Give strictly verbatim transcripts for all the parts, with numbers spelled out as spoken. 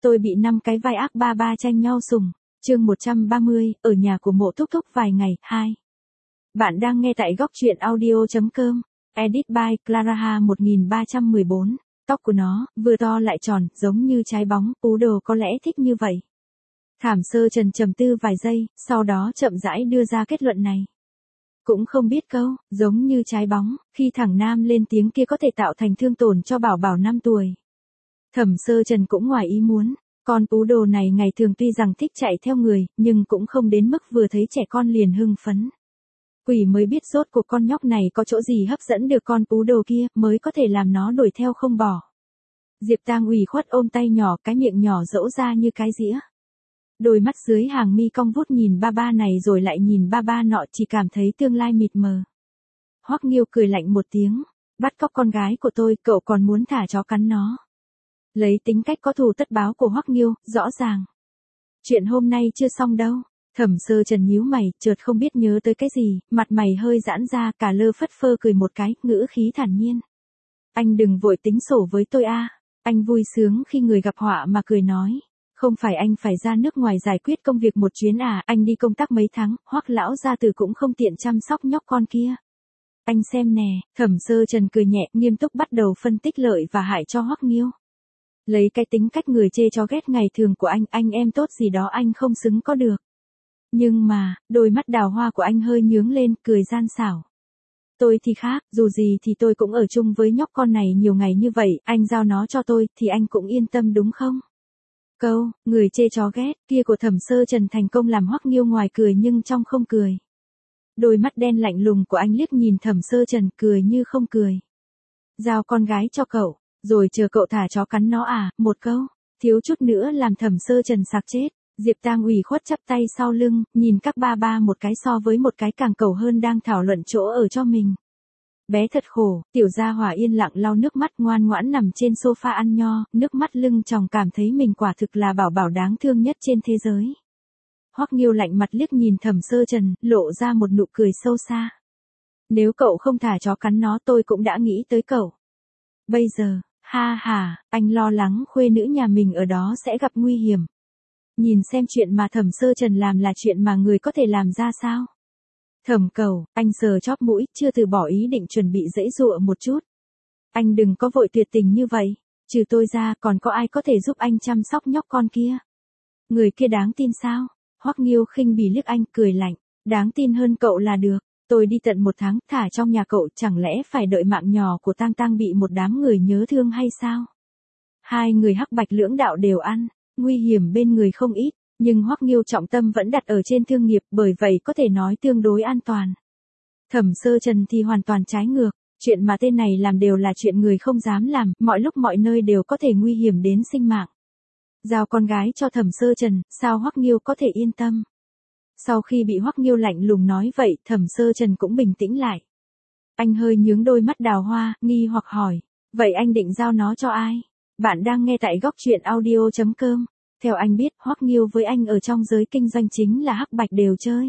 Tôi bị năm cái vai ác ba ba tranh nhau sủng. Chương một trăm ba mươi, ở nhà của Mộ Thúc Thúc vài ngày, hai. Bạn đang nghe tại góc truyện audio chấm com. Edit by Clara một nghìn ba trăm mười bốn. Tóc của nó, vừa to lại tròn, giống như trái bóng, Poodle có lẽ thích như vậy. Thảm Sơ Trần trầm tư vài giây, sau đó chậm rãi đưa ra kết luận này. Cũng không biết câu, giống như trái bóng, khi thằng Nam lên tiếng kia có thể tạo thành thương tổn cho Bảo Bảo năm tuổi. Thẩm Sơ Trần cũng ngoài ý muốn, con Poodle này ngày thường tuy rằng thích chạy theo người, nhưng cũng không đến mức vừa thấy trẻ con liền hưng phấn. Quỷ mới biết rốt cuộc con nhóc này có chỗ gì hấp dẫn được con Poodle kia, mới có thể làm nó đuổi theo không bỏ. Diệp Tang ủy khuất ôm tay nhỏ, cái miệng nhỏ dẫu ra như cái dĩa. Đôi mắt dưới hàng mi cong vút nhìn ba ba này rồi lại nhìn ba ba nọ, chỉ cảm thấy tương lai mịt mờ. Hoắc Nghiêu cười lạnh một tiếng, bắt cóc con gái của tôi, cậu còn muốn thả chó cắn nó. Lấy tính cách có thù tất báo của Hoắc Nghiêu, rõ ràng. Chuyện hôm nay chưa xong đâu. Thẩm Sơ Trần nhíu mày, chợt không biết nhớ tới cái gì, mặt mày hơi giãn ra, cả lơ phất phơ cười một cái, ngữ khí thản nhiên. Anh đừng vội tính sổ với tôi a. Anh vui sướng khi người gặp họa mà cười nói. Không phải anh phải ra nước ngoài giải quyết công việc một chuyến à, anh đi công tác mấy tháng, Hoắc lão gia tử cũng không tiện chăm sóc nhóc con kia. Anh xem nè, Thẩm Sơ Trần cười nhẹ, nghiêm túc bắt đầu phân tích lợi và hại cho Hoắc Nghiêu. Lấy cái tính cách người chê cho ghét ngày thường của anh, anh em tốt gì đó anh không xứng có được. Nhưng mà, đôi mắt đào hoa của anh hơi nhướng lên, cười gian xảo. Tôi thì khác, dù gì thì tôi cũng ở chung với nhóc con này nhiều ngày như vậy, anh giao nó cho tôi, thì anh cũng yên tâm đúng không? Câu, người chê chó ghét, kia của Thẩm Sơ Trần thành công làm Hoắc Nghiêu ngoài cười nhưng trong không cười. Đôi mắt đen lạnh lùng của anh liếc nhìn Thẩm Sơ Trần, cười như không cười. Giao con gái cho cậu, rồi chờ cậu thả chó cắn nó à, một câu, thiếu chút nữa làm Thẩm Sơ Trần sặc chết. Diệp Tang ủy khuất chắp tay sau lưng, nhìn các ba ba một cái so với một cái càng cầu hơn đang thảo luận chỗ ở cho mình. Bé thật khổ, tiểu gia hỏa yên lặng lau nước mắt, ngoan ngoãn nằm trên sofa ăn nho, nước mắt lưng tròng, cảm thấy mình quả thực là bảo bảo đáng thương nhất trên thế giới. Hoắc Nghiêu lạnh mặt liếc nhìn Thẩm Sơ Trần, lộ ra một nụ cười sâu xa. Nếu cậu không thả chó cắn nó tôi cũng đã nghĩ tới cậu. Bây giờ, ha ha, anh lo lắng khuê nữ nhà mình ở đó sẽ gặp nguy hiểm. Nhìn xem chuyện mà Thẩm Sơ Trần làm là chuyện mà người có thể làm ra sao? Thẩm Cầu, anh sờ chóp mũi, chưa từ bỏ ý định chuẩn bị giãy giụa một chút. Anh đừng có vội tuyệt tình như vậy, trừ tôi ra còn có ai có thể giúp anh chăm sóc nhóc con kia? Người kia đáng tin sao? Hoắc Nghiêu khinh bỉ liếc anh, cười lạnh, đáng tin hơn cậu là được. Tôi đi tận một tháng, thả trong nhà cậu, chẳng lẽ phải đợi mạng nhỏ của Tang Tang bị một đám người nhớ thương hay sao? Hai người hắc bạch lưỡng đạo đều ăn, nguy hiểm bên người không ít, nhưng Hoắc Nghiêu trọng tâm vẫn đặt ở trên thương nghiệp, bởi vậy có thể nói tương đối an toàn. Thẩm Sơ Trần thì hoàn toàn trái ngược, chuyện mà tên này làm đều là chuyện người không dám làm, mọi lúc mọi nơi đều có thể nguy hiểm đến sinh mạng. Giao con gái cho Thẩm Sơ Trần, sao Hoắc Nghiêu có thể yên tâm? Sau khi bị Hoắc Nghiêu lạnh lùng nói vậy, Thẩm Sơ Trần cũng bình tĩnh lại. Anh hơi nhướng đôi mắt đào hoa, nghi hoặc hỏi, vậy anh định giao nó cho ai? Bạn đang nghe tại góc truyện audio chấm com. Theo anh biết, Hoắc Nghiêu với anh ở trong giới kinh doanh chính là hắc bạch đều chơi.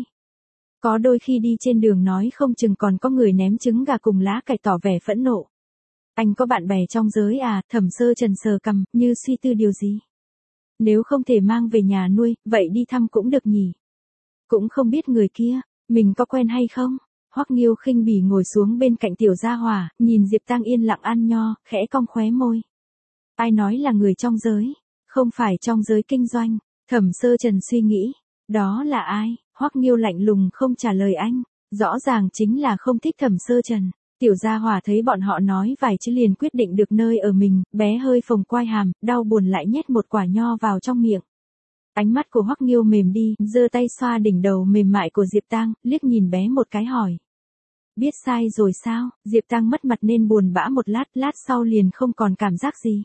Có đôi khi đi trên đường nói không chừng còn có người ném trứng gà cùng lá cải tỏ vẻ phẫn nộ. Anh có bạn bè trong giới à? Thẩm Sơ Trần sờ cằm, như suy tư điều gì. Nếu không thể mang về nhà nuôi, vậy đi thăm cũng được nhỉ. Cũng không biết người kia, mình có quen hay không? Hoắc Nghiêu khinh bỉ ngồi xuống bên cạnh tiểu gia hỏa, nhìn Diệp Tang yên lặng ăn nho, khẽ cong khóe môi. Ai nói là người trong giới? Không phải trong giới kinh doanh. Thẩm Sơ Trần suy nghĩ. Đó là ai? Hoắc Nghiêu lạnh lùng không trả lời anh. Rõ ràng chính là không thích Thẩm Sơ Trần. Tiểu gia hỏa thấy bọn họ nói vài chữ liền quyết định được nơi ở mình, bé hơi phồng quai hàm, đau buồn lại nhét một quả nho vào trong miệng. Ánh mắt của Hoắc Nghiêu mềm đi, giơ tay xoa đỉnh đầu mềm mại của Diệp Tang, liếc nhìn bé một cái hỏi. Biết sai rồi sao? Diệp Tang mất mặt nên buồn bã một lát, lát sau liền không còn cảm giác gì.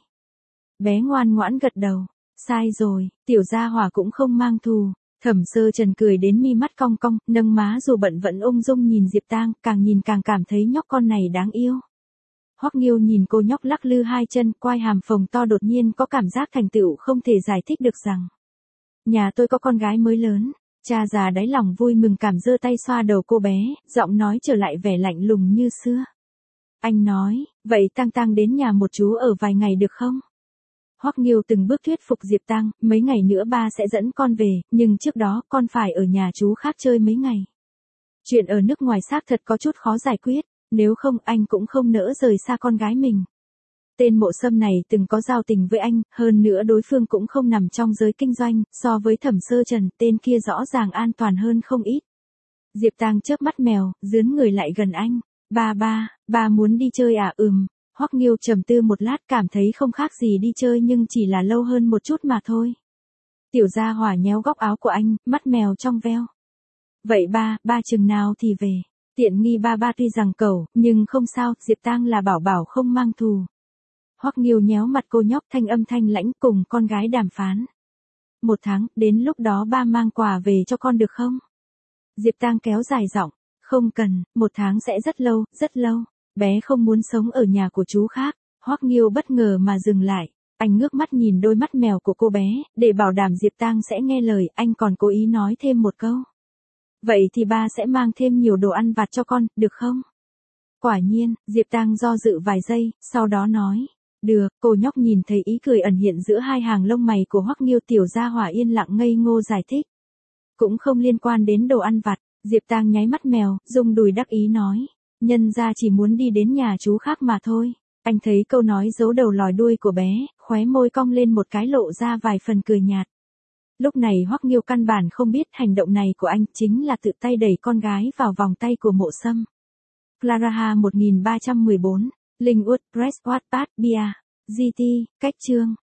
Bé ngoan ngoãn gật đầu, sai rồi, tiểu gia hỏa cũng không mang thù. Thẩm Sơ Trần cười đến mi mắt cong cong, nâng má dù bận vẫn ung dung nhìn Diệp Tang, càng nhìn càng cảm thấy nhóc con này đáng yêu. Hoắc Nghiêu nhìn cô nhóc lắc lư hai chân, quai hàm phồng to, đột nhiên có cảm giác thành tựu không thể giải thích được rằng. Nhà tôi có con gái mới lớn. Cha già đáy lòng vui mừng cảm giơ tay xoa đầu cô bé, giọng nói trở lại vẻ lạnh lùng như xưa. Anh nói, vậy Tang Tang đến nhà một chú ở vài ngày được không? Hoắc Nghiêu từng bước thuyết phục Diệp Tăng, mấy ngày nữa ba sẽ dẫn con về, nhưng trước đó con phải ở nhà chú khác chơi mấy ngày. Chuyện ở nước ngoài xác thật có chút khó giải quyết, nếu không anh cũng không nỡ rời xa con gái mình. Tên Mộ Sâm này từng có giao tình với anh, hơn nữa đối phương cũng không nằm trong giới kinh doanh, so với Thẩm Sơ Trần, tên kia rõ ràng an toàn hơn không ít. Diệp Tăng chớp mắt mèo, dướn người lại gần anh. Ba ba, ba muốn đi chơi à? Ừm. Hoắc Nghiêu trầm tư một lát cảm thấy không khác gì đi chơi nhưng chỉ là lâu hơn một chút mà thôi. Tiểu Gia Hỏa nhéo góc áo của anh, mắt mèo trong veo. Vậy ba, ba chừng nào thì về? Tiện nghi ba ba tuy rằng cẩu, nhưng không sao, Diệp Tăng là bảo bảo không mang thù. Hoắc Nghiêu nhéo mặt cô nhóc thanh âm thanh lãnh cùng con gái đàm phán. Một tháng, đến lúc đó ba mang quà về cho con được không? Diệp Tăng kéo dài giọng, không cần, một tháng sẽ rất lâu, rất lâu. Bé không muốn sống ở nhà của chú khác. Hoắc Nghiêu bất ngờ mà dừng lại. Anh ngước mắt nhìn đôi mắt mèo của cô bé, để bảo đảm Diệp Tăng sẽ nghe lời, anh còn cố ý nói thêm một câu. Vậy thì ba sẽ mang thêm nhiều đồ ăn vặt cho con, được không? Quả nhiên, Diệp Tăng do dự vài giây, sau đó nói. Được, cô nhóc nhìn thấy ý cười ẩn hiện giữa hai hàng lông mày của Hoắc Nghiêu. Tiểu Gia Hỏa yên lặng ngây ngô giải thích. Cũng không liên quan đến đồ ăn vặt. Diệp Tăng nháy mắt mèo, rung đùi đắc ý nói. Nhân ra chỉ muốn đi đến nhà chú khác mà thôi. Anh thấy câu nói giấu đầu lòi đuôi của bé, khóe môi cong lên một cái lộ ra vài phần cười nhạt. Lúc này Hoắc Nghiêu căn bản không biết hành động này của anh chính là tự tay đẩy con gái vào vòng tay của Mộ Sâm. Clara một nghìn ba trăm mười bốn, Linh Wood Press Wattpad Bia, giê tê, cách chương.